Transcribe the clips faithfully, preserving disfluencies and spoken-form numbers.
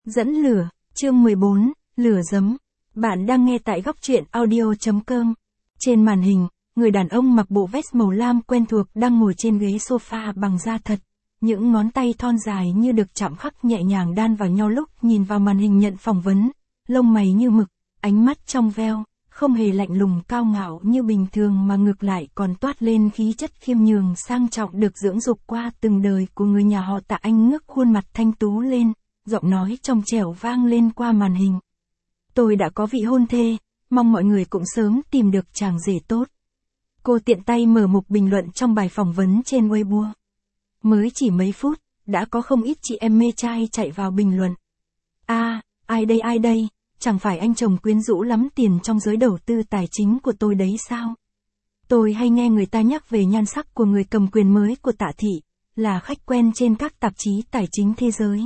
Dẫn lửa, chương mười bốn, lửa giấm. Bạn đang nghe tại góc truyện audio.com. Trên màn hình, người đàn ông mặc bộ vest màu lam quen thuộc đang ngồi trên ghế sofa bằng da thật. Những ngón tay thon dài như được chạm khắc nhẹ nhàng đan vào nhau lúc nhìn vào màn hình nhận phỏng vấn. Lông mày như mực, ánh mắt trong veo, không hề lạnh lùng cao ngạo như bình thường mà ngược lại còn toát lên khí chất khiêm nhường sang trọng được dưỡng dục qua từng đời của người nhà họ Tạ. Anh ngước khuôn mặt thanh tú lên, giọng nói trong trẻo vang lên qua màn hình. Tôi đã có vị hôn thê, mong mọi người cũng sớm tìm được chàng rể tốt. Cô tiện tay mở mục bình luận trong bài phỏng vấn trên Weibo. Mới chỉ mấy phút, đã có không ít chị em mê trai chạy vào bình luận. A, à, ai đây ai đây, chẳng phải anh chồng quyến rũ lắm tiền trong giới đầu tư tài chính của tôi đấy sao? Tôi hay nghe người ta nhắc về nhan sắc của người cầm quyền mới của Tạ Thị, là khách quen trên các tạp chí tài chính thế giới.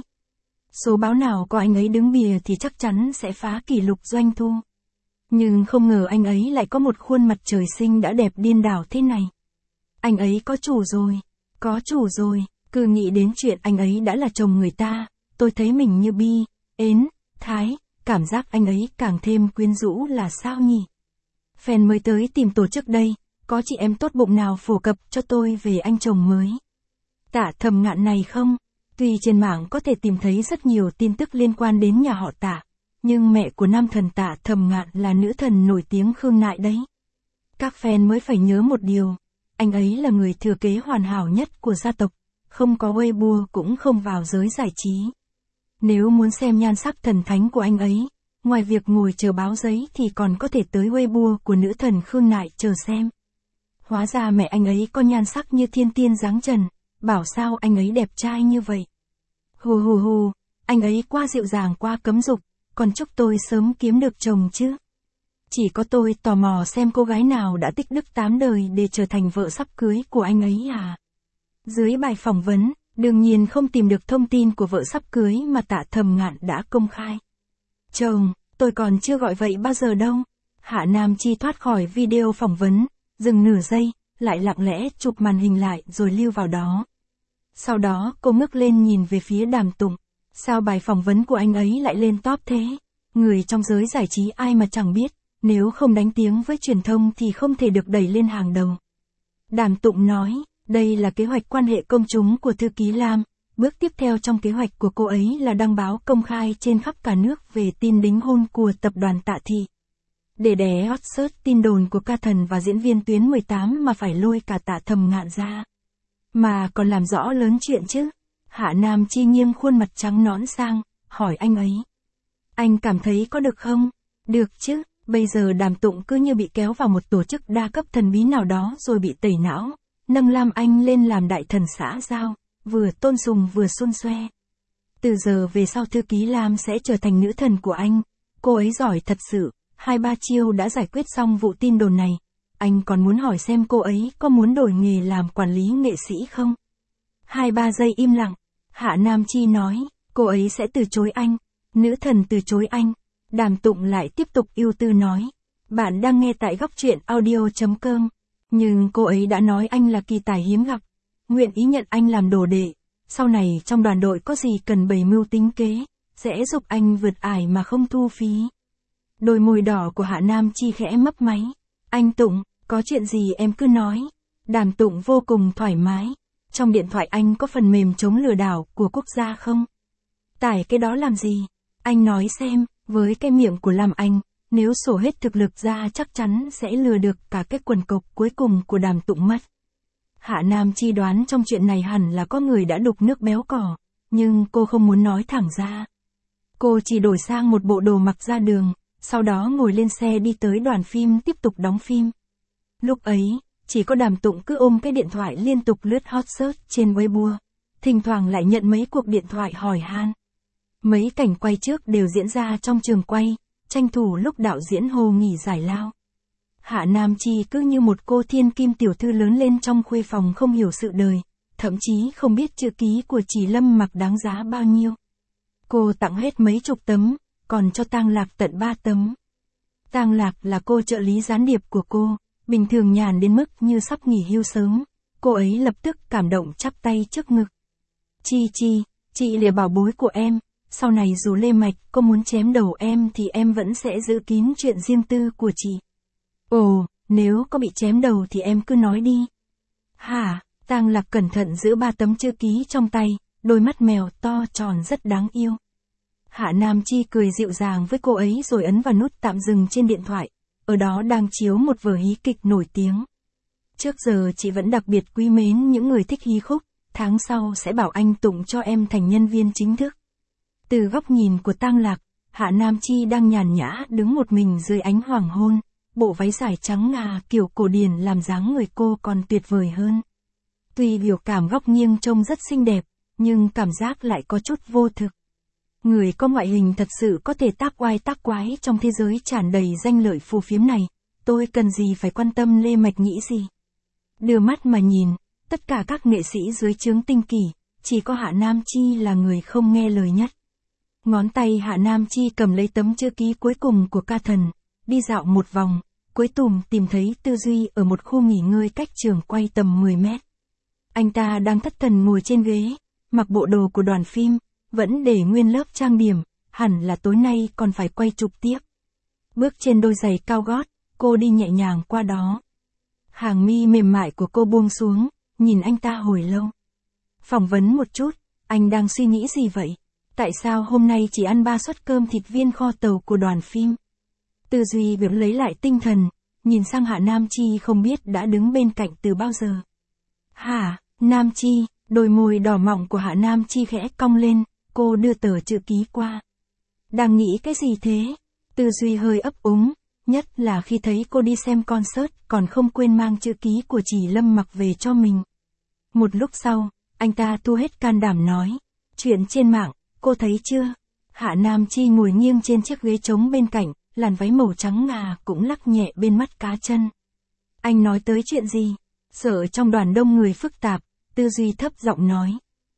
Số báo nào có anh ấy đứng bìa thì chắc chắn sẽ phá kỷ lục doanh thu. Nhưng không ngờ anh ấy lại có một khuôn mặt trời sinh đã đẹp điên đảo thế này. Anh ấy có chủ rồi, có chủ rồi, cứ nghĩ đến chuyện anh ấy đã là chồng người ta, tôi thấy mình như bi, ến, thái, cảm giác anh ấy càng thêm quyến rũ là sao nhỉ? Fan mới tới tìm tổ chức đây, có chị em tốt bụng nào phổ cập cho tôi về anh chồng mới Tạ Thầm Ngạn này không? Tuy trên mạng có thể tìm thấy rất nhiều tin tức liên quan đến nhà họ Tạ, nhưng mẹ của nam thần Tạ Thầm Ngạn là nữ thần nổi tiếng Khương Nại đấy. Các fan mới phải nhớ một điều, anh ấy là người thừa kế hoàn hảo nhất của gia tộc, không có Weibo cũng không vào giới giải trí. Nếu muốn xem nhan sắc thần thánh của anh ấy, ngoài việc ngồi chờ báo giấy thì còn có thể tới Weibo của nữ thần Khương Nại chờ xem. Hóa ra mẹ anh ấy có nhan sắc như thiên tiên giáng trần, bảo sao anh ấy đẹp trai như vậy. Hù hù hù, anh ấy quá dịu dàng quá cấm dục, còn chúc tôi sớm kiếm được chồng chứ. Chỉ có tôi tò mò xem cô gái nào đã tích đức tám đời để trở thành vợ sắp cưới của anh ấy à. Dưới bài phỏng vấn, đương nhiên không tìm được thông tin của vợ sắp cưới mà Tạ Thầm Ngạn đã công khai. Chồng, tôi còn chưa gọi vậy bao giờ đâu. Hạ Nam Chi thoát khỏi video phỏng vấn, dừng nửa giây, lại lặng lẽ chụp màn hình lại rồi lưu vào đó. Sau đó cô ngước lên nhìn về phía Đàm Tụng. Sao bài phỏng vấn của anh ấy lại lên top thế? Người trong giới giải trí ai mà chẳng biết, nếu không đánh tiếng với truyền thông thì không thể được đẩy lên hàng đầu. Đàm Tụng nói, đây là kế hoạch quan hệ công chúng của thư ký Lam. Bước tiếp theo trong kế hoạch của cô ấy là đăng báo công khai trên khắp cả nước về tin đính hôn của tập đoàn Tạ Thị. Để đè hot search tin đồn của ca thần và diễn viên Tuyến mười tám mà phải lôi cả Tạ Thầm Ngạn ra. Mà còn làm rõ lớn chuyện chứ. Hạ Nam Chi nghiêng khuôn mặt trắng nõn sang, hỏi anh ấy. Anh cảm thấy có được không? Được chứ, bây giờ Đàm Tụng cứ như bị kéo vào một tổ chức đa cấp thần bí nào đó rồi bị tẩy não, nâng Lam Anh lên làm đại thần xã giao, vừa tôn sùng vừa xôn xoe. Từ giờ về sau thư ký Lam sẽ trở thành nữ thần của anh, cô ấy giỏi thật sự, hai ba chiêu đã giải quyết xong vụ tin đồn này. Anh còn muốn hỏi xem cô ấy có muốn đổi nghề làm quản lý nghệ sĩ không? Hai ba giây im lặng, Hạ Nam Chi nói, cô ấy sẽ từ chối anh, nữ thần từ chối anh. Đàm Tụng lại tiếp tục ưu tư nói, bạn đang nghe tại góc truyện audio.com, nhưng cô ấy đã nói anh là kỳ tài hiếm gặp, nguyện ý nhận anh làm đồ đệ, sau này trong đoàn đội có gì cần bày mưu tính kế, sẽ giúp anh vượt ải mà không thu phí. Đôi môi đỏ của Hạ Nam Chi khẽ mấp máy, anh Tụng, có chuyện gì em cứ nói. Đàm Tụng vô cùng thoải mái, trong điện thoại anh có phần mềm chống lừa đảo của quốc gia không? Tải cái đó làm gì? Anh nói xem, với cái miệng của Lam Anh, nếu sổ hết thực lực ra chắc chắn sẽ lừa được cả cái quần cộc cuối cùng của Đàm Tụng mất. Hạ Nam Chi đoán trong chuyện này hẳn là có người đã đục nước béo cỏ, nhưng cô không muốn nói thẳng ra. Cô chỉ đổi sang một bộ đồ mặc ra đường, sau đó ngồi lên xe đi tới đoàn phim tiếp tục đóng phim. Lúc ấy, chỉ có Đàm Tụng cứ ôm cái điện thoại liên tục lướt hot search trên Weibo, thỉnh thoảng lại nhận mấy cuộc điện thoại hỏi han. Mấy cảnh quay trước đều diễn ra trong trường quay, tranh thủ lúc đạo diễn Hồ nghỉ giải lao. Hạ Nam Chi cứ như một cô thiên kim tiểu thư lớn lên trong khuê phòng không hiểu sự đời, thậm chí không biết chữ ký của Chỉ Lâm Mặc đáng giá bao nhiêu. Cô tặng hết mấy chục tấm, còn cho Tang Lạc tận ba tấm. Tang Lạc là cô trợ lý gián điệp của cô, bình thường nhàn đến mức như sắp nghỉ hưu sớm. Cô ấy lập tức cảm động chắp tay trước ngực. Chi Chi, chị là bảo bối của em, sau này dù Lê Mạch có muốn chém đầu em thì em vẫn sẽ giữ kín chuyện riêng tư của chị. Ồ, nếu có bị chém đầu thì em cứ nói đi. Hả? Tang Lạc cẩn thận giữ ba tấm chữ ký trong tay, đôi mắt mèo to tròn rất đáng yêu. Hạ Nam Chi cười dịu dàng với cô ấy rồi ấn vào nút tạm dừng trên điện thoại, ở đó đang chiếu một vở hí kịch nổi tiếng. Trước giờ chị vẫn đặc biệt quý mến những người thích hí khúc, tháng sau sẽ bảo anh tụng cho em thành nhân viên chính thức. Từ góc nhìn của Tang Lạc, Hạ Nam Chi đang nhàn nhã đứng một mình dưới ánh hoàng hôn, bộ váy dài trắng ngà kiểu cổ điển làm dáng người cô còn tuyệt vời hơn. Tuy biểu cảm góc nghiêng trông rất xinh đẹp, nhưng cảm giác lại có chút vô thực. Người có ngoại hình thật sự có thể tác oai tác quái trong thế giới tràn đầy danh lợi phù phiếm này, tôi cần gì phải quan tâm Lê Mạch nghĩ gì. Đưa mắt mà nhìn, tất cả các nghệ sĩ dưới trướng Tinh Kỳ, chỉ có Hạ Nam Chi là người không nghe lời nhất. Ngón tay Hạ Nam Chi cầm lấy tấm chữ ký cuối cùng của ca thần, đi dạo một vòng, cuối cùng tìm thấy Tư Duy ở một khu nghỉ ngơi cách trường quay tầm mười mét. Anh ta đang thất thần ngồi trên ghế, mặc bộ đồ của đoàn phim, vẫn để nguyên lớp trang điểm, hẳn là tối nay còn phải quay chụp tiếp. Bước trên đôi giày cao gót, cô đi nhẹ nhàng qua đó. Hàng mi mềm mại của cô buông xuống, nhìn anh ta hồi lâu. Phỏng vấn một chút, anh đang suy nghĩ gì vậy? Tại sao hôm nay chỉ ăn ba suất cơm thịt viên kho tàu của đoàn phim? Tư Duy biểu lấy lại tinh thần, nhìn sang Hạ Nam Chi không biết đã đứng bên cạnh từ bao giờ. Hả, Nam Chi, đôi môi đỏ mọng của Hạ Nam Chi khẽ cong lên, cô đưa tờ chữ ký qua. Đang nghĩ cái gì thế? Tư Duy hơi ấp úng, nhất là khi thấy cô đi xem concert còn không quên mang chữ ký của chị Lâm mặc về cho mình. Một lúc sau, anh ta thu hết can đảm nói, chuyện trên mạng, cô thấy chưa? Hạ Nam Chi ngồi nghiêng trên chiếc ghế trống bên cạnh, làn váy màu trắng ngà cũng lắc nhẹ bên mắt cá chân. Anh nói tới chuyện gì? Sợ trong đoàn đông người phức tạp, Tư Duy thấp giọng nói.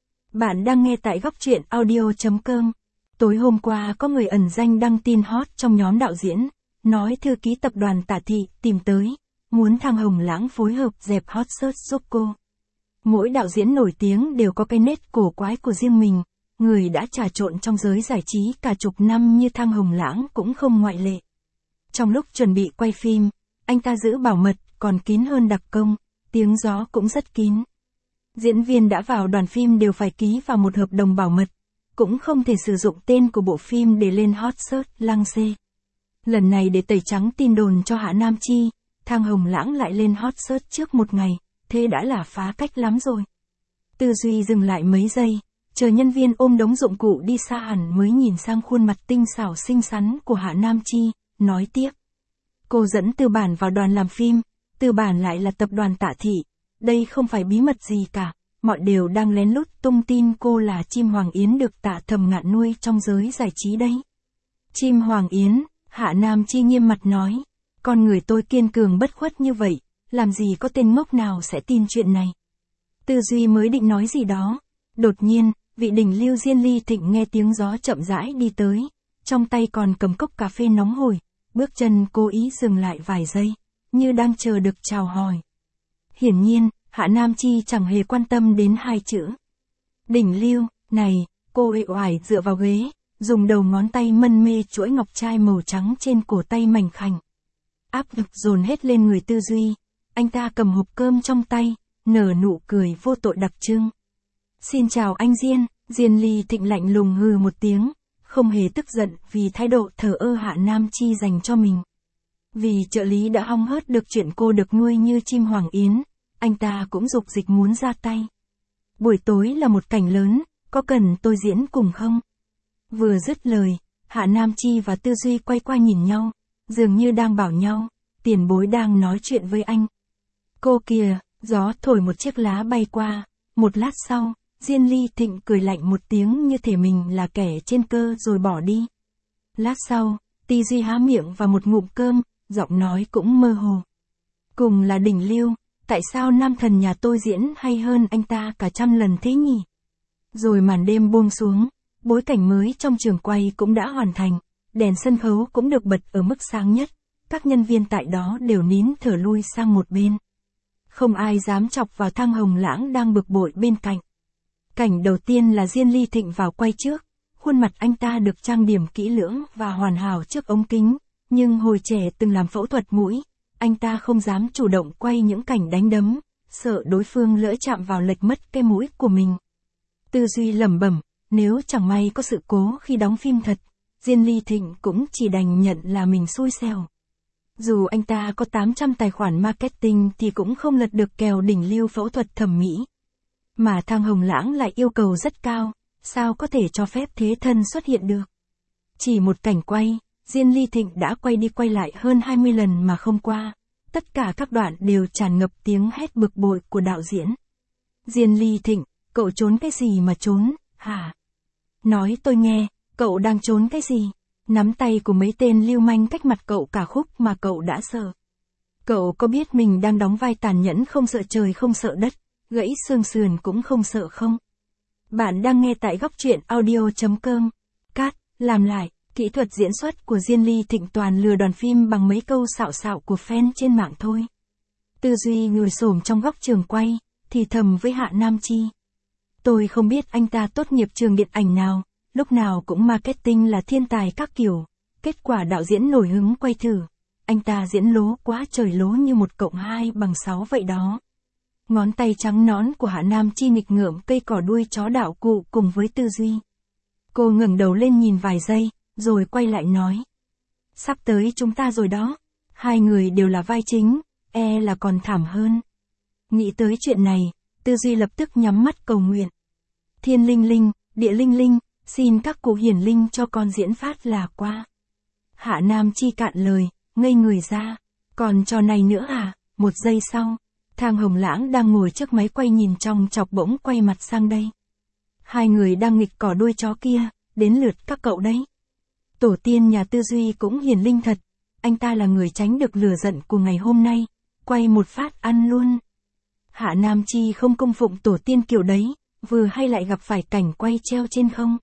Bạn đang nghe tại góc truyện audio chấm com. Tối hôm qua có người ẩn danh đăng tin hot trong nhóm đạo diễn, nói thư ký tập đoàn Tả Thị tìm tới, muốn Thang Hồng Lãng phối hợp dẹp hot search giúp cô. Mỗi đạo diễn nổi tiếng đều có cái nét cổ quái của riêng mình, người đã trà trộn trong giới giải trí cả chục năm như Thang Hồng Lãng cũng không ngoại lệ. Trong lúc chuẩn bị quay phim, anh ta giữ bảo mật còn kín hơn đặc công, tiếng gió cũng rất kín. Diễn viên đã vào đoàn phim đều phải ký vào một hợp đồng bảo mật, cũng không thể sử dụng tên của bộ phim để lên hot search lăng xê. Lần này để tẩy trắng tin đồn cho Hạ Nam Chi, Thang Hồng Lãng lại lên hot search trước một ngày, thế đã là phá cách lắm rồi. Tư Duy dừng lại mấy giây, chờ nhân viên ôm đống dụng cụ đi xa hẳn mới nhìn sang khuôn mặt tinh xảo xinh xắn của Hạ Nam Chi, nói tiếp. Cô dẫn Tư Bản vào đoàn làm phim, Tư Bản lại là tập đoàn Tả Thị, đây không phải bí mật gì cả, mọi đều đang lén lút tung tin cô là chim Hoàng Yến được Tạ Thầm Ngạn nuôi trong giới giải trí đấy. Chim Hoàng Yến, Hạ Nam Chi nghiêm mặt nói, con người tôi kiên cường bất khuất như vậy, làm gì có tên ngốc nào sẽ tin chuyện này. Tư Duy mới định nói gì đó, đột nhiên, vị đỉnh lưu Diên Ly Thịnh nghe tiếng gió chậm rãi đi tới, trong tay còn cầm cốc cà phê nóng hổi, bước chân cố ý dừng lại vài giây, như đang chờ được chào hỏi. Hiển nhiên, Hạ Nam Chi chẳng hề quan tâm đến hai chữ. Đỉnh lưu, này, cô uể oải dựa vào ghế, dùng đầu ngón tay mân mê chuỗi ngọc trai màu trắng trên cổ tay mảnh khảnh. Áp lực dồn hết lên người Tư Duy, anh ta cầm hộp cơm trong tay, nở nụ cười vô tội đặc trưng. Xin chào anh Diên, Diên Ly Thịnh lạnh lùng hừ một tiếng, không hề tức giận vì thái độ thờ ơ Hạ Nam Chi dành cho mình. Vì trợ lý đã hong hớt được chuyện cô được nuôi như chim Hoàng Yến, anh ta cũng dục dịch muốn ra tay. Buổi tối là một cảnh lớn, có cần tôi diễn cùng không? Vừa dứt lời, Hạ Nam Chi và Tư Duy quay qua nhìn nhau, dường như đang bảo nhau, tiền bối đang nói chuyện với anh. Cô kìa, gió thổi một chiếc lá bay qua, một lát sau, Diên Ly Thịnh cười lạnh một tiếng như thể mình là kẻ trên cơ rồi bỏ đi. Lát sau, Tư Duy há miệng và một ngụm cơm, giọng nói cũng mơ hồ. Cùng là đỉnh lưu, tại sao nam thần nhà tôi diễn hay hơn anh ta cả trăm lần thế nhỉ? Rồi màn đêm buông xuống, bối cảnh mới trong trường quay cũng đã hoàn thành, đèn sân khấu cũng được bật ở mức sáng nhất, các nhân viên tại đó đều nín thở lui sang một bên. Không ai dám chọc vào Thang Hồng Lãng đang bực bội bên cạnh. Cảnh đầu tiên là Diên Ly Thịnh vào quay trước, khuôn khuôn mặt anh ta được trang điểm kỹ lưỡng và hoàn hảo trước ống kính, nhưng hồi trẻ từng làm phẫu thuật mũi, anh ta không dám chủ động quay những cảnh đánh đấm, sợ đối phương lỡ chạm vào lệch mất cái mũi của mình. Tư duy lẩm bẩm, nếu chẳng may có sự cố khi đóng phim thật, Diên Ly Thịnh cũng chỉ đành nhận là mình xui xẻo. Dù anh ta có tám trăm tài khoản marketing thì cũng không lật được kèo đỉnh lưu phẫu thuật thẩm mỹ. Mà Thang Hồng Lãng lại yêu cầu rất cao, sao có thể cho phép thế thân xuất hiện được. Chỉ một cảnh quay, Diên Ly Thịnh đã quay đi quay lại hơn hai mươi lần mà không qua. Tất cả các đoạn đều tràn ngập tiếng hét bực bội của đạo diễn. Diên Ly Thịnh, cậu trốn cái gì mà trốn, hả? Nói tôi nghe, cậu đang trốn cái gì? Nắm tay của mấy tên lưu manh cách mặt cậu cả khúc mà cậu đã sợ. Cậu có biết mình đang đóng vai tàn nhẫn không sợ trời không sợ đất, gãy xương sườn cũng không sợ không? Bạn đang nghe tại góc truyện audio chấm com. Cắt, làm lại, kỹ thuật diễn xuất của Diên Ly Thịnh toàn lừa đoàn phim bằng mấy câu xạo xạo của fan trên mạng thôi. Tư Duy ngồi xổm trong góc trường quay, thì thầm với Hạ Nam Chi. Tôi không biết anh ta tốt nghiệp trường điện ảnh nào, lúc nào cũng marketing là thiên tài các kiểu. Kết quả đạo diễn nổi hứng quay thử. Anh ta diễn lố quá trời lố như một cộng hai bằng sáu vậy đó. Ngón tay trắng nón của Hạ Nam Chi nghịch ngợm cây cỏ đuôi chó đạo cụ cùng với Tư Duy. Cô ngẩng đầu lên nhìn vài giây, rồi quay lại nói. Sắp tới chúng ta rồi đó. Hai người đều là vai chính, e là còn thảm hơn. Nghĩ tới chuyện này, Tư Duy lập tức nhắm mắt cầu nguyện. Thiên linh linh, địa linh linh, xin các cụ hiển linh cho con diễn phát là qua. Hạ Nam Chi cạn lời, ngây người ra. Còn trò này nữa à? Một giây sau, Thang Hồng Lãng đang ngồi trước máy quay nhìn trong chọc bỗng quay mặt sang đây. Hai người đang nghịch cỏ đuôi chó kia, đến lượt các cậu đấy. Tổ tiên nhà Tư Duy cũng hiền linh thật, anh ta là người tránh được lửa giận của ngày hôm nay, quay một phát ăn luôn. Hạ Nam Chi không cung phụng tổ tiên kiểu đấy, vừa hay lại gặp phải cảnh quay treo trên không.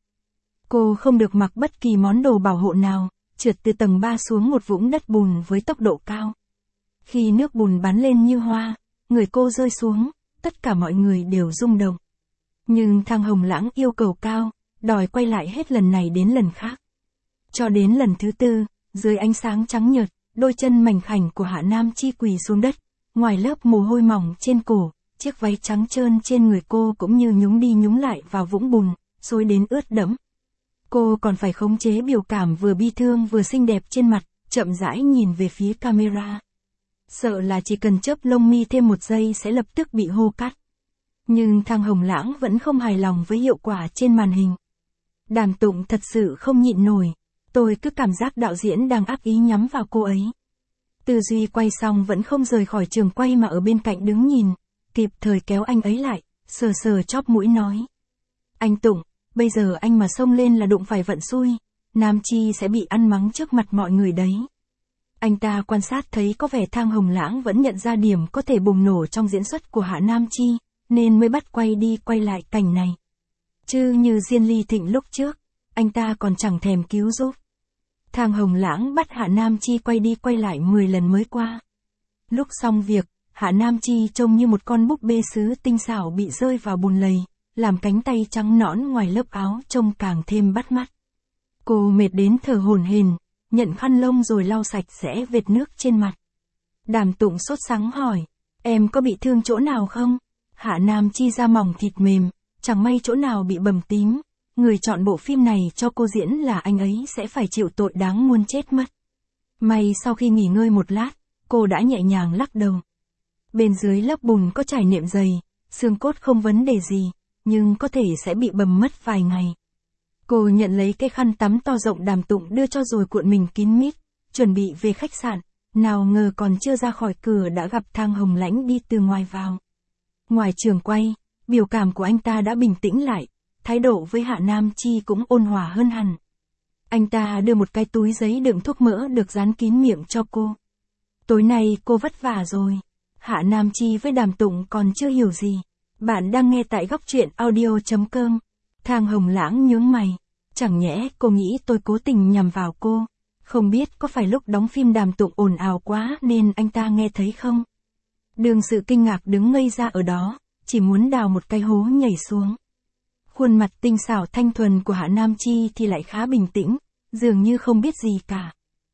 Cô không được mặc bất kỳ món đồ bảo hộ nào, trượt từ tầng ba xuống một vũng đất bùn với tốc độ cao. Khi nước bùn bắn lên như hoa, người cô rơi xuống, tất cả mọi người đều rung động. Nhưng Thang Hồng Lãng yêu cầu cao, đòi quay lại hết lần này đến lần khác. Cho đến lần thứ tư, dưới ánh sáng trắng nhợt, đôi chân mảnh khảnh của Hạ Nam Chi quỳ xuống đất, ngoài lớp mồ hôi mỏng trên cổ, chiếc váy trắng trơn trên người cô cũng như nhúng đi nhúng lại vào vũng bùn, xối đến ướt đẫm. Cô còn phải khống chế biểu cảm vừa bi thương vừa xinh đẹp trên mặt, chậm rãi nhìn về phía camera. Sợ là chỉ cần chớp lông mi thêm một giây sẽ lập tức bị hô cắt. Nhưng Thang Hồng Lãng vẫn không hài lòng với hiệu quả trên màn hình. Đàm Tụng thật sự không nhịn nổi, tôi cứ cảm giác đạo diễn đang ác ý nhắm vào cô ấy. Tư Duy quay xong vẫn không rời khỏi trường quay mà ở bên cạnh đứng nhìn, kịp thời kéo anh ấy lại, sờ sờ chóp mũi nói. Anh Tụng, bây giờ anh mà xông lên là đụng phải vận xui, Nam Chi sẽ bị ăn mắng trước mặt mọi người đấy. Anh ta quan sát thấy có vẻ Thang Hồng Lãng vẫn nhận ra điểm có thể bùng nổ trong diễn xuất của Hạ Nam Chi, nên mới bắt quay đi quay lại cảnh này. Chứ như Diên Ly Thịnh lúc trước, anh ta còn chẳng thèm cứu giúp. Thang Hồng Lãng bắt Hạ Nam Chi quay đi quay lại mười lần mới qua. Lúc xong việc, Hạ Nam Chi trông như một con búp bê sứ tinh xảo bị rơi vào bùn lầy, làm cánh tay trắng nõn ngoài lớp áo trông càng thêm bắt mắt. Cô mệt đến thở hổn hển, nhận khăn lông rồi lau sạch sẽ vệt nước trên mặt. Đàm Tụng sốt sắng hỏi, em có bị thương chỗ nào không? Hạ Nam Chi da mỏng thịt mềm, chẳng may chỗ nào bị bầm tím. Người chọn bộ phim này cho cô diễn là anh ấy sẽ phải chịu tội đáng muôn chết mất. May sau khi nghỉ ngơi một lát, cô đã nhẹ nhàng lắc đầu. Bên dưới lớp bùn có trải nệm dày, xương cốt không vấn đề gì, nhưng có thể sẽ bị bầm mất vài ngày. Cô nhận lấy cái khăn tắm to rộng Đàm Tụng đưa cho rồi cuộn mình kín mít, chuẩn bị về khách sạn, nào ngờ còn chưa ra khỏi cửa đã gặp Thang Hồng Lãnh đi từ ngoài vào. Ngoài trường quay, biểu cảm của anh ta đã bình tĩnh lại, thái độ với Hạ Nam Chi cũng ôn hòa hơn hẳn. Anh ta đưa một cái túi giấy đựng thuốc mỡ được dán kín miệng cho cô. Tối nay cô vất vả rồi. Hạ Nam Chi với Đàm Tụng còn chưa hiểu gì. Bạn đang nghe tại góc truyện audio chấm com. Thang Hồng Lãng nhướng mày. Chẳng nhẽ cô nghĩ tôi cố tình nhằm vào cô. Không biết có phải lúc đóng phim Đàm Tụng ồn ào quá nên anh ta nghe thấy không? Đương sự kinh ngạc đứng ngây ra ở đó, chỉ muốn đào một cái hố nhảy xuống. Khuôn mặt tinh xảo thanh thuần của Hạ Nam Chi thì lại khá bình tĩnh, dường như không biết gì cả.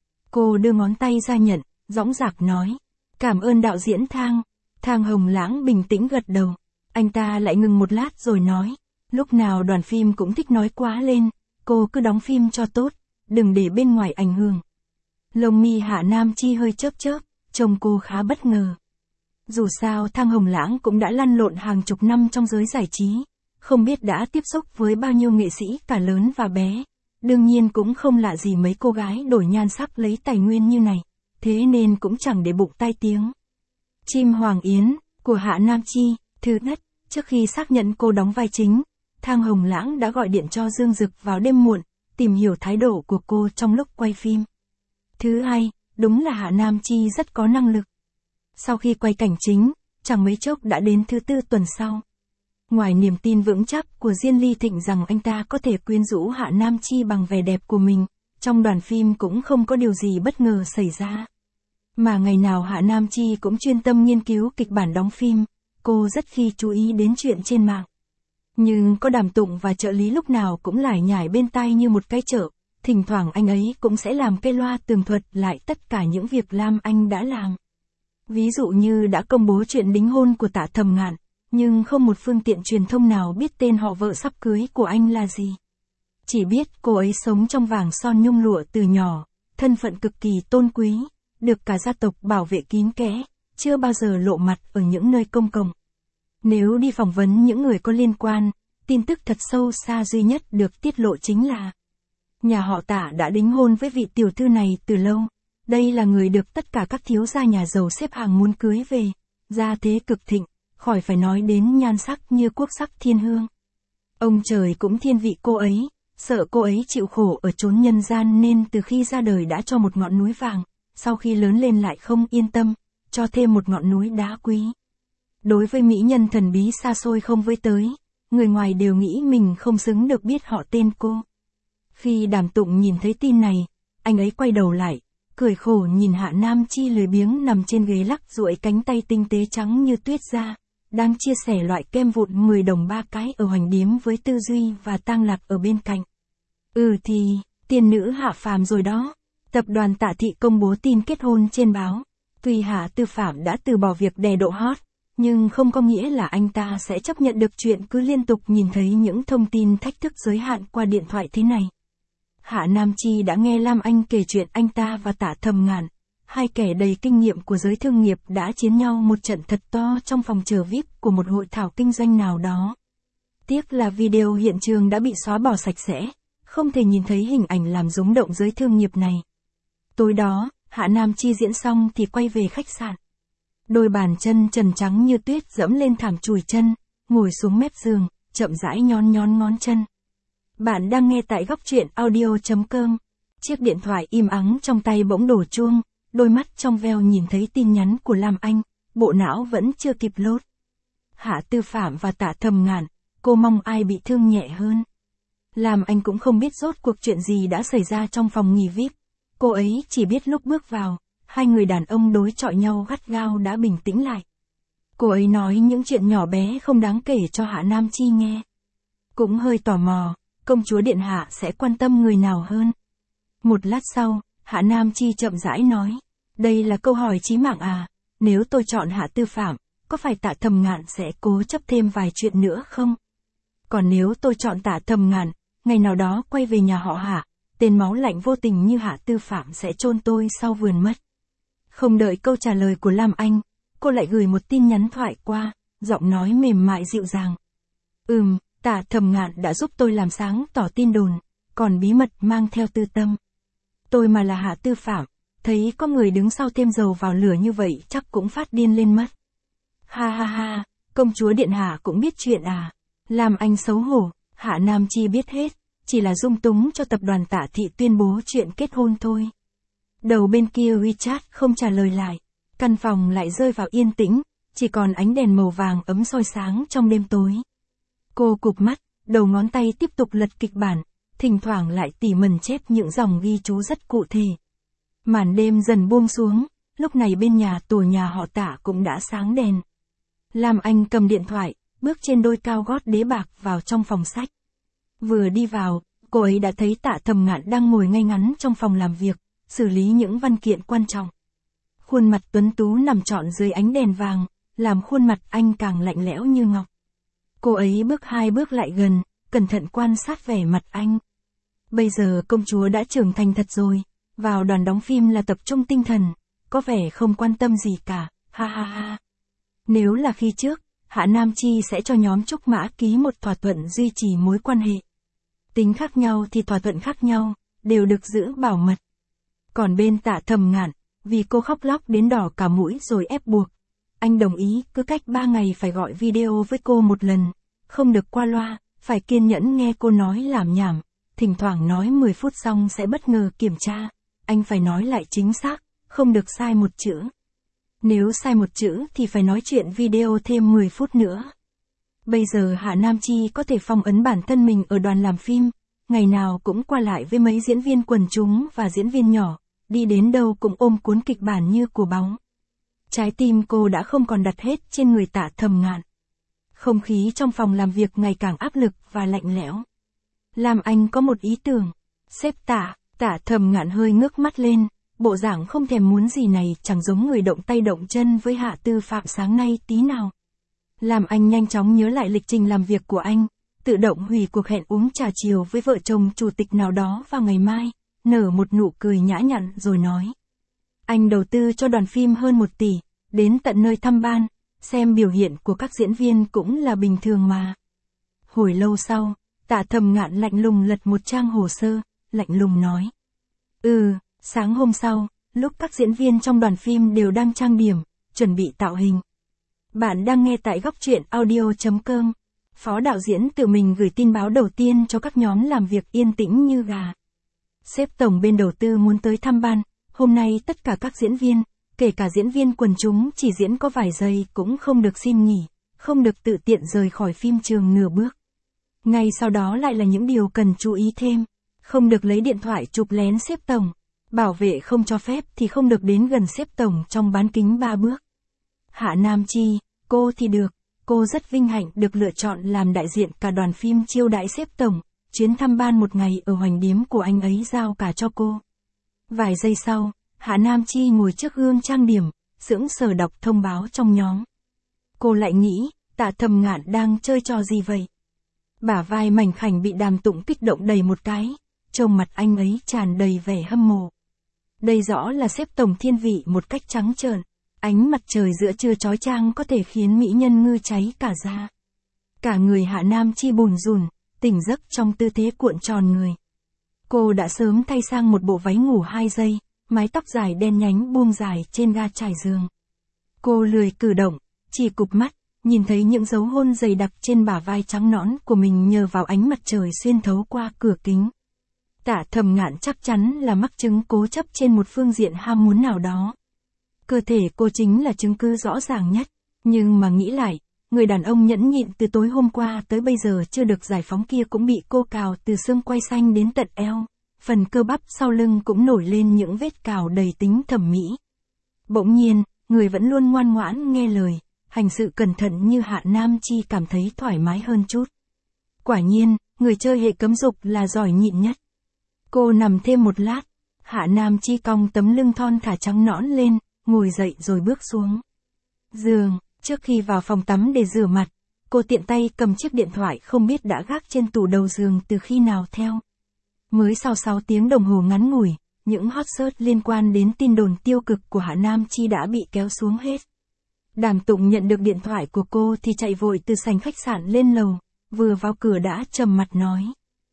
Cô đưa ngón tay ra nhận, dõng dạc nói. Cảm ơn đạo diễn Thang. Thang Hồng Lãng bình tĩnh gật đầu. Anh ta lại ngừng một lát rồi nói. Lúc nào đoàn phim cũng thích nói quá lên, cô cứ đóng phim cho tốt, đừng để bên ngoài ảnh hưởng. Lông mi Hạ Nam Chi hơi chớp chớp, trông cô khá bất ngờ. Dù sao Thang Hồng Lãng cũng đã lăn lộn hàng chục năm trong giới giải trí, không biết đã tiếp xúc với bao nhiêu nghệ sĩ cả lớn và bé. Đương nhiên cũng không lạ gì mấy cô gái đổi nhan sắc lấy tài nguyên như này, thế nên cũng chẳng để bụng tai tiếng. Chim Hoàng Yến, của Hạ Nam Chi. Thứ nhất, trước khi xác nhận cô đóng vai chính, Thang Hồng Lãng đã gọi điện cho Dương Dực vào đêm muộn, tìm hiểu thái độ của cô trong lúc quay phim. Thứ hai, đúng là Hạ Nam Chi rất có năng lực. Sau khi quay cảnh chính, chẳng mấy chốc đã đến thứ tư tuần sau. Ngoài niềm tin vững chắc của Diên Ly Thịnh rằng anh ta có thể quyến rũ Hạ Nam Chi bằng vẻ đẹp của mình, trong đoàn phim cũng không có điều gì bất ngờ xảy ra. Mà ngày nào Hạ Nam Chi cũng chuyên tâm nghiên cứu kịch bản đóng phim, cô rất khi chú ý đến chuyện trên mạng. Nhưng có Đàm Tụng và trợ lý lúc nào cũng lải nhải bên tai như một cái chợ, thỉnh thoảng anh ấy cũng sẽ làm cây loa tường thuật lại tất cả những việc Lam Anh đã làm. Ví dụ như đã công bố chuyện đính hôn của Tạ Thầm Ngạn, nhưng không một phương tiện truyền thông nào biết tên họ vợ sắp cưới của anh là gì. Chỉ biết cô ấy sống trong vàng son nhung lụa từ nhỏ, thân phận cực kỳ tôn quý, được cả gia tộc bảo vệ kín kẽ, chưa bao giờ lộ mặt ở những nơi công cộng. Nếu đi phỏng vấn những người có liên quan, tin tức thật sâu xa duy nhất được tiết lộ chính là nhà họ Tạ đã đính hôn với vị tiểu thư này từ lâu. Đây là người được tất cả các thiếu gia nhà giàu xếp hàng muốn cưới về, gia thế cực thịnh, khỏi phải nói đến nhan sắc như quốc sắc thiên hương. Ông trời cũng thiên vị cô ấy, sợ cô ấy chịu khổ ở chốn nhân gian nên từ khi ra đời đã cho một ngọn núi vàng, sau khi lớn lên lại không yên tâm, cho thêm một ngọn núi đá quý. Đối với mỹ nhân thần bí xa xôi không với tới, người ngoài đều nghĩ mình không xứng được biết họ tên cô. Khi Đàm Tụng nhìn thấy tin này, anh ấy quay đầu lại, cười khổ nhìn Hạ Nam Chi lười biếng nằm trên ghế lắc duỗi cánh tay tinh tế trắng như tuyết ra, đang chia sẻ loại kem vụn mười đồng ba cái ở Hoành Điếm với Tư Duy và Tang Lạc ở bên cạnh. Ừ thì, tiên nữ hạ phàm rồi đó. Tập đoàn Tạ Thị công bố tin kết hôn trên báo. Tuy Hạ Tư Phạm đã từ bỏ việc đè độ hot, nhưng không có nghĩa là anh ta sẽ chấp nhận được chuyện cứ liên tục nhìn thấy những thông tin thách thức giới hạn qua điện thoại thế này. Hạ Nam Chi đã nghe Lam Anh kể chuyện anh ta và Tạ Thầm Ngạn, hai kẻ đầy kinh nghiệm của giới thương nghiệp đã chiến nhau một trận thật to trong phòng chờ vi ai pi của một hội thảo kinh doanh nào đó. Tiếc là video hiện trường đã bị xóa bỏ sạch sẽ, không thể nhìn thấy hình ảnh làm rúng động giới thương nghiệp này. Tối đó, Hạ Nam Chi diễn xong thì quay về khách sạn. Đôi bàn chân trần trắng như tuyết dẫm lên thảm chùi chân, ngồi xuống mép giường, chậm rãi nhón nhón ngón chân. Bạn đang nghe tại góc truyện audio chấm com. Chiếc điện thoại im ắng trong tay bỗng đổ chuông, đôi mắt trong veo nhìn thấy tin nhắn của Lam Anh, bộ não vẫn chưa kịp lốt. Hạ Tư Phạm và Tạ Thầm Ngạn, cô mong ai bị thương nhẹ hơn. Lam Anh cũng không biết rốt cuộc chuyện gì đã xảy ra trong phòng nghỉ vi ai pi. Cô ấy chỉ biết lúc bước vào, hai người đàn ông đối chọi nhau gắt gao đã bình tĩnh lại. Cô ấy nói những chuyện nhỏ bé không đáng kể cho Hạ Nam Chi nghe. Cũng hơi tò mò, công chúa điện hạ sẽ quan tâm người nào hơn. Một lát sau, Hạ Nam Chi chậm rãi nói, đây là câu hỏi chí mạng à, nếu tôi chọn Hạ Tư Phạm, có phải Tạ Thầm Ngạn sẽ cố chấp thêm vài chuyện nữa không? Còn nếu tôi chọn Tạ Thầm Ngạn, ngày nào đó quay về nhà họ Hạ, tên máu lạnh vô tình như Hạ Tư Phạm sẽ chôn tôi sau vườn mất. Không đợi câu trả lời của Lam Anh, cô lại gửi một tin nhắn thoại qua, giọng nói mềm mại dịu dàng. Ừm, Tạ Thầm Ngạn đã giúp tôi làm sáng tỏ tin đồn, còn bí mật mang theo tư tâm. Tôi mà là Hạ Tư Phạm, thấy có người đứng sau thêm dầu vào lửa như vậy chắc cũng phát điên lên mất. Ha ha ha, công chúa điện hạ cũng biết chuyện à? Lam Anh xấu hổ, Hạ Nam Chi biết hết, chỉ là dung túng cho tập đoàn Tạ Thị tuyên bố chuyện kết hôn thôi. Đầu bên kia WeChat không trả lời lại, căn phòng lại rơi vào yên tĩnh, chỉ còn ánh đèn màu vàng ấm soi sáng trong đêm tối. Cô cụp mắt, đầu ngón tay tiếp tục lật kịch bản, thỉnh thoảng lại tỉ mẩn chép những dòng ghi chú rất cụ thể. Màn đêm dần buông xuống, lúc này bên nhà tù nhà họ Tạ cũng đã sáng đèn. Lam Anh cầm điện thoại, bước trên đôi cao gót đế bạc vào trong phòng sách. Vừa đi vào, cô ấy đã thấy Tạ Thầm Ngạn đang ngồi ngay ngắn trong phòng làm việc, xử lý những văn kiện quan trọng. Khuôn mặt tuấn tú nằm trọn dưới ánh đèn vàng, làm khuôn mặt anh càng lạnh lẽo như ngọc. Cô ấy bước hai bước lại gần, cẩn thận quan sát vẻ mặt anh. Bây giờ công chúa đã trưởng thành thật rồi, vào đoàn đóng phim là tập trung tinh thần, có vẻ không quan tâm gì cả, ha ha ha. Nếu là khi trước, Hạ Nam Chi sẽ cho nhóm Trúc Mã ký một thỏa thuận duy trì mối quan hệ. Tính khác nhau thì thỏa thuận khác nhau, đều được giữ bảo mật. Còn bên Tạ Thầm Ngạn, vì cô khóc lóc đến đỏ cả mũi rồi ép buộc. Anh đồng ý cứ cách ba ngày phải gọi video với cô một lần, không được qua loa, phải kiên nhẫn nghe cô nói lảm nhảm, thỉnh thoảng nói mười phút xong sẽ bất ngờ kiểm tra. Anh phải nói lại chính xác, không được sai một chữ. Nếu sai một chữ thì phải nói chuyện video thêm mười phút nữa. Bây giờ Hạ Nam Chi có thể phong ấn bản thân mình ở đoàn làm phim, ngày nào cũng qua lại với mấy diễn viên quần chúng và diễn viên nhỏ, đi đến đâu cũng ôm cuốn kịch bản như của bóng. Trái tim cô đã không còn đặt hết trên người Tạ Thầm Ngạn. Không khí trong phòng làm việc ngày càng áp lực và lạnh lẽo. Làm anh có một ý tưởng. Sếp Tạ, Tạ Thầm Ngạn hơi ngước mắt lên, bộ dạng không thèm muốn gì này chẳng giống người động tay động chân với Hạ Tư Phạm sáng nay tí nào. Làm anh nhanh chóng nhớ lại lịch trình làm việc của anh, tự động hủy cuộc hẹn uống trà chiều với vợ chồng chủ tịch nào đó vào ngày mai, nở một nụ cười nhã nhặn rồi nói. Anh đầu tư cho đoàn phim hơn một tỷ, đến tận nơi thăm ban, xem biểu hiện của các diễn viên cũng là bình thường mà. Hồi lâu sau, Tạ Thầm Ngạn lạnh lùng lật một trang hồ sơ, lạnh lùng nói. Ừ, sáng hôm sau, lúc các diễn viên trong đoàn phim đều đang trang điểm, chuẩn bị tạo hình. Bạn đang nghe tại góc truyện audio chấm com. Phó đạo diễn tự mình gửi tin báo đầu tiên cho các nhóm làm việc yên tĩnh như gà. Sếp tổng bên đầu tư muốn tới thăm ban, hôm nay tất cả các diễn viên, kể cả diễn viên quần chúng chỉ diễn có vài giây cũng không được xin nghỉ, không được tự tiện rời khỏi phim trường nửa bước. Ngay sau đó lại là những điều cần chú ý thêm, không được lấy điện thoại chụp lén sếp tổng, bảo vệ không cho phép thì không được đến gần sếp tổng trong bán kính ba bước. Hạ Nam Chi, cô thì được, cô rất vinh hạnh được lựa chọn làm đại diện cả đoàn phim chiêu đãi sếp tổng, chuyến thăm ban một ngày ở hoành điếm của anh ấy giao cả cho cô. Vài giây sau, Hạ Nam Chi ngồi trước gương trang điểm, sững sờ đọc thông báo trong nhóm. Cô lại nghĩ, Tạ Thầm Ngạn đang chơi trò gì vậy? Bả vai mảnh khảnh bị Đàm Tụng kích động đầy một cái, trông mặt anh ấy tràn đầy vẻ hâm mộ. Đây rõ là sếp tổng thiên vị một cách trắng trợn, ánh mặt trời giữa trưa chói chang có thể khiến mỹ nhân ngư cháy cả da. Cả người Hạ Nam Chi bùn rùn, tỉnh giấc trong tư thế cuộn tròn người. Cô đã sớm thay sang một bộ váy ngủ hai giây, mái tóc dài đen nhánh buông dài trên ga trải giường. Cô lười cử động, chỉ cụp mắt, nhìn thấy những dấu hôn dày đặc trên bả vai trắng nõn của mình nhờ vào ánh mặt trời xuyên thấu qua cửa kính. Tạ Thầm Ngạn chắc chắn là mắc chứng cố chấp trên một phương diện ham muốn nào đó. Cơ thể cô chính là chứng cứ rõ ràng nhất, nhưng mà nghĩ lại, người đàn ông nhẫn nhịn từ tối hôm qua tới bây giờ chưa được giải phóng kia cũng bị cô cào từ xương quai xanh đến tận eo, phần cơ bắp sau lưng cũng nổi lên những vết cào đầy tính thẩm mỹ. Bỗng nhiên, người vẫn luôn ngoan ngoãn nghe lời, hành sự cẩn thận như Hạ Nam Chi cảm thấy thoải mái hơn chút. Quả nhiên, người chơi hệ cấm dục là giỏi nhịn nhất. Cô nằm thêm một lát, Hạ Nam Chi cong tấm lưng thon thả trắng nõn lên, ngồi dậy rồi bước xuống giường. Trước khi vào phòng tắm để rửa mặt, cô tiện tay cầm chiếc điện thoại không biết đã gác trên tủ đầu giường từ khi nào theo. Mới sau sáu tiếng đồng hồ ngắn ngủi, những hot search liên quan đến tin đồn tiêu cực của Hạ Nam Chi đã bị kéo xuống hết. Đàm Tụng nhận được điện thoại của cô thì chạy vội từ sảnh khách sạn lên lầu, vừa vào cửa đã trầm mặt nói.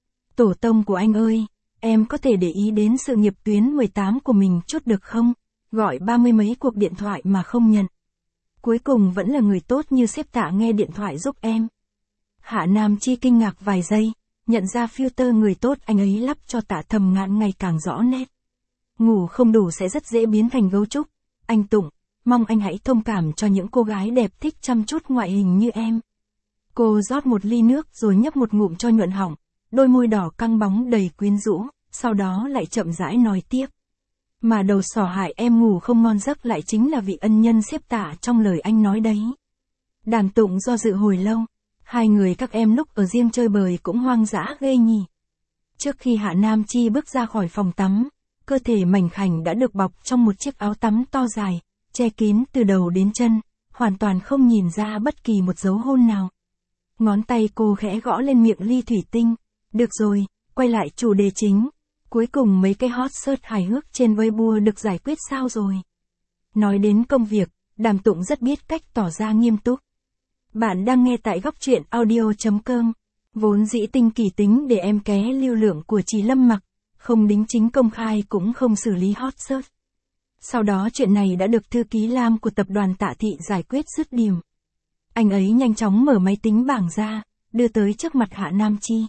Tổ tông của anh ơi, em có thể để ý đến sự nghiệp tuyến mười tám của mình chút được không? Gọi ba mươi mấy cuộc điện thoại mà không nhận. Cuối cùng vẫn là người tốt như sếp Tạ nghe điện thoại giúp em. Hạ Nam Chi kinh ngạc vài giây, nhận ra filter người tốt anh ấy lắp cho Tạ Thầm Ngạn ngày càng rõ nét. Ngủ không đủ sẽ rất dễ biến thành gấu trúc. Anh Tụng, mong anh hãy thông cảm cho những cô gái đẹp thích chăm chút ngoại hình như em. Cô rót một ly nước rồi nhấp một ngụm cho nhuận họng, đôi môi đỏ căng bóng đầy quyến rũ, sau đó lại chậm rãi nói tiếp. Mà đầu sỏ hại em ngủ không ngon giấc lại chính là vị ân nhân sếp Tạ trong lời anh nói đấy. Đàm Tụng do dự hồi lâu, Hai người các em lúc ở riêng chơi bời cũng hoang dã ghê nhỉ. Trước khi Hạ Nam Chi bước ra khỏi phòng tắm, cơ thể mảnh khảnh đã được bọc trong một chiếc áo tắm to dài, che kín từ đầu đến chân, hoàn toàn không nhìn ra bất kỳ một dấu hôn nào. Ngón tay cô khẽ gõ lên miệng ly thủy tinh. Được rồi, quay lại chủ đề chính. Cuối cùng mấy cái hot search hài hước trên Weibo được giải quyết sao rồi? Nói đến công việc, Đàm Tụng rất biết cách tỏ ra nghiêm túc. Bạn đang nghe tại góc truyện audio chấm com. Vốn dĩ Tinh Kỳ tính để em ké lưu lượng của chị Lâm Mặc, không đính chính công khai cũng không xử lý hot search. Sau đó chuyện này đã được thư ký Lam của tập đoàn Tạ Thị giải quyết dứt điểm. Anh ấy nhanh chóng mở máy tính bảng ra, đưa tới trước mặt Hạ Nam Chi.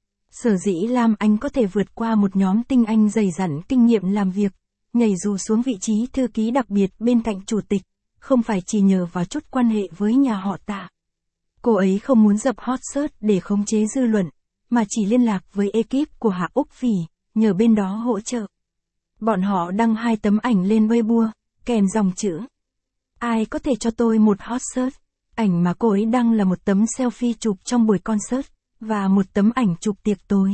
Sở dĩ Lam Anh có thể vượt qua một nhóm tinh anh dày dặn kinh nghiệm làm việc, nhảy dù xuống vị trí thư ký đặc biệt bên cạnh chủ tịch, không phải chỉ nhờ vào chút quan hệ với nhà họ Tạ. Cô ấy không muốn dập hot search để khống chế dư luận, mà chỉ liên lạc với ekip của Hạ Úc Phỉ, nhờ bên đó hỗ trợ. Bọn họ đăng hai tấm ảnh lên Weibo, kèm dòng chữ. Ai có thể cho tôi một hot search? Ảnh mà cô ấy đăng là một tấm selfie chụp trong buổi concert, và một tấm ảnh chụp tiệc tối.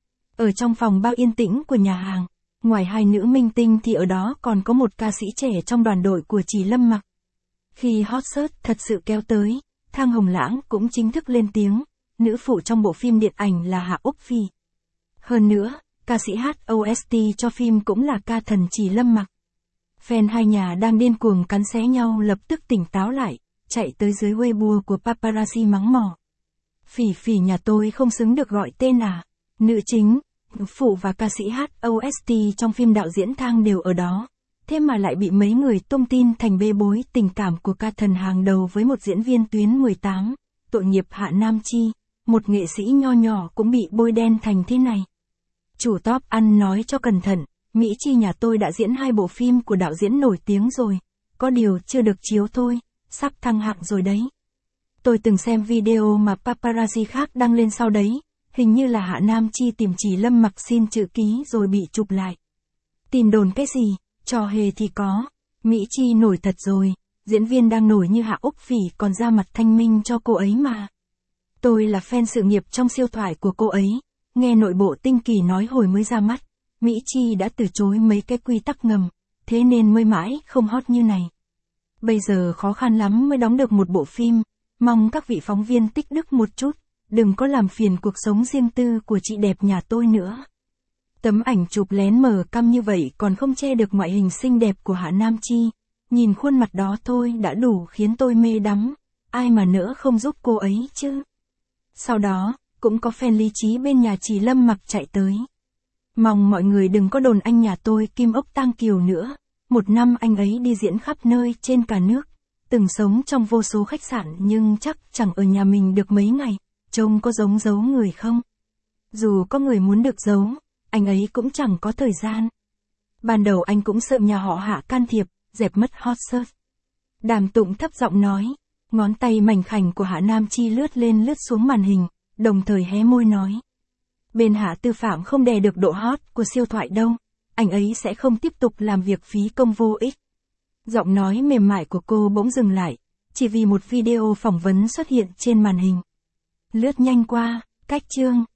Ở trong phòng bao yên tĩnh của nhà hàng, ngoài hai nữ minh tinh thì ở đó còn có một ca sĩ trẻ trong đoàn đội của chị Lâm Mặc. Khi hot search thật sự kéo tới, Thang Hồng Lãng cũng chính thức lên tiếng, nữ phụ trong bộ phim điện ảnh là Hạ Úc Phi. Hơn nữa, ca sĩ hát ô ét tê cho phim cũng là ca thần chị Lâm Mặc. Fan hai nhà đang điên cuồng cắn xé nhau lập tức tỉnh táo lại, chạy tới dưới Weibo của paparazzi mắng mỏ. Phỉ Phỉ nhà tôi không xứng được gọi tên à? Nữ chính, phụ và ca sĩ hát ô ét tê trong phim đạo diễn Thang đều ở đó. Thế mà lại bị mấy người tung tin thành bê bối tình cảm của ca thần hàng đầu với một diễn viên tuyến mười tám, tội nghiệp Hạ Nam Chi, một nghệ sĩ nho nhỏ cũng bị bôi đen thành thế này. Chủ top ăn nói cho cẩn thận, Mỹ Chi nhà tôi đã diễn hai bộ phim của đạo diễn nổi tiếng rồi, có điều chưa được chiếu thôi, sắp thăng hạng rồi đấy. Tôi từng xem video mà paparazzi khác đăng lên sau đấy, hình như là Hạ Nam Chi tìm chị Lâm Mặc xin chữ ký rồi bị chụp lại. Tin đồn cái gì, trò hề thì có, Mỹ Chi nổi thật rồi, diễn viên đang nổi như Hạ Úc Phỉ còn ra mặt thanh minh cho cô ấy mà. Tôi là fan sự nghiệp trong siêu thoại của cô ấy, nghe nội bộ Tinh Kỳ nói hồi mới ra mắt, Mỹ Chi đã từ chối mấy cái quy tắc ngầm, thế nên mới mãi không hot như này. Bây giờ khó khăn lắm mới đóng được một bộ phim, mong các vị phóng viên tích đức một chút, đừng có làm phiền cuộc sống riêng tư của chị đẹp nhà tôi nữa. Tấm ảnh chụp lén mờ căm như vậy còn không che được ngoại hình xinh đẹp của Hạ Nam Chi, nhìn khuôn mặt đó thôi đã đủ khiến tôi mê đắm, ai mà nỡ không giúp cô ấy chứ. Sau đó, cũng có fan lý trí bên nhà chị Lâm Mặc chạy tới. Mong mọi người đừng có đồn anh nhà tôi Kim Ốc Tang Kiều nữa, một năm anh ấy đi diễn khắp nơi trên cả nước, từng sống trong vô số khách sạn nhưng chắc chẳng ở nhà mình được mấy ngày, trông có giống giấu người không? Dù có người muốn được giấu, anh ấy cũng chẳng có thời gian. Ban đầu anh cũng sợ nhà họ Hạ can thiệp, dẹp mất hot search. Đàm Tụng thấp giọng nói, ngón tay mảnh khảnh của Hạ Nam Chi lướt lên lướt xuống màn hình, đồng thời hé môi nói. Bên Hạ Tư Phạm không đè được độ hot của siêu thoại đâu, anh ấy sẽ không tiếp tục làm việc phí công vô ích. Giọng nói mềm mại của cô bỗng dừng lại, chỉ vì một video phỏng vấn xuất hiện trên màn hình. Lướt nhanh qua, cách chương.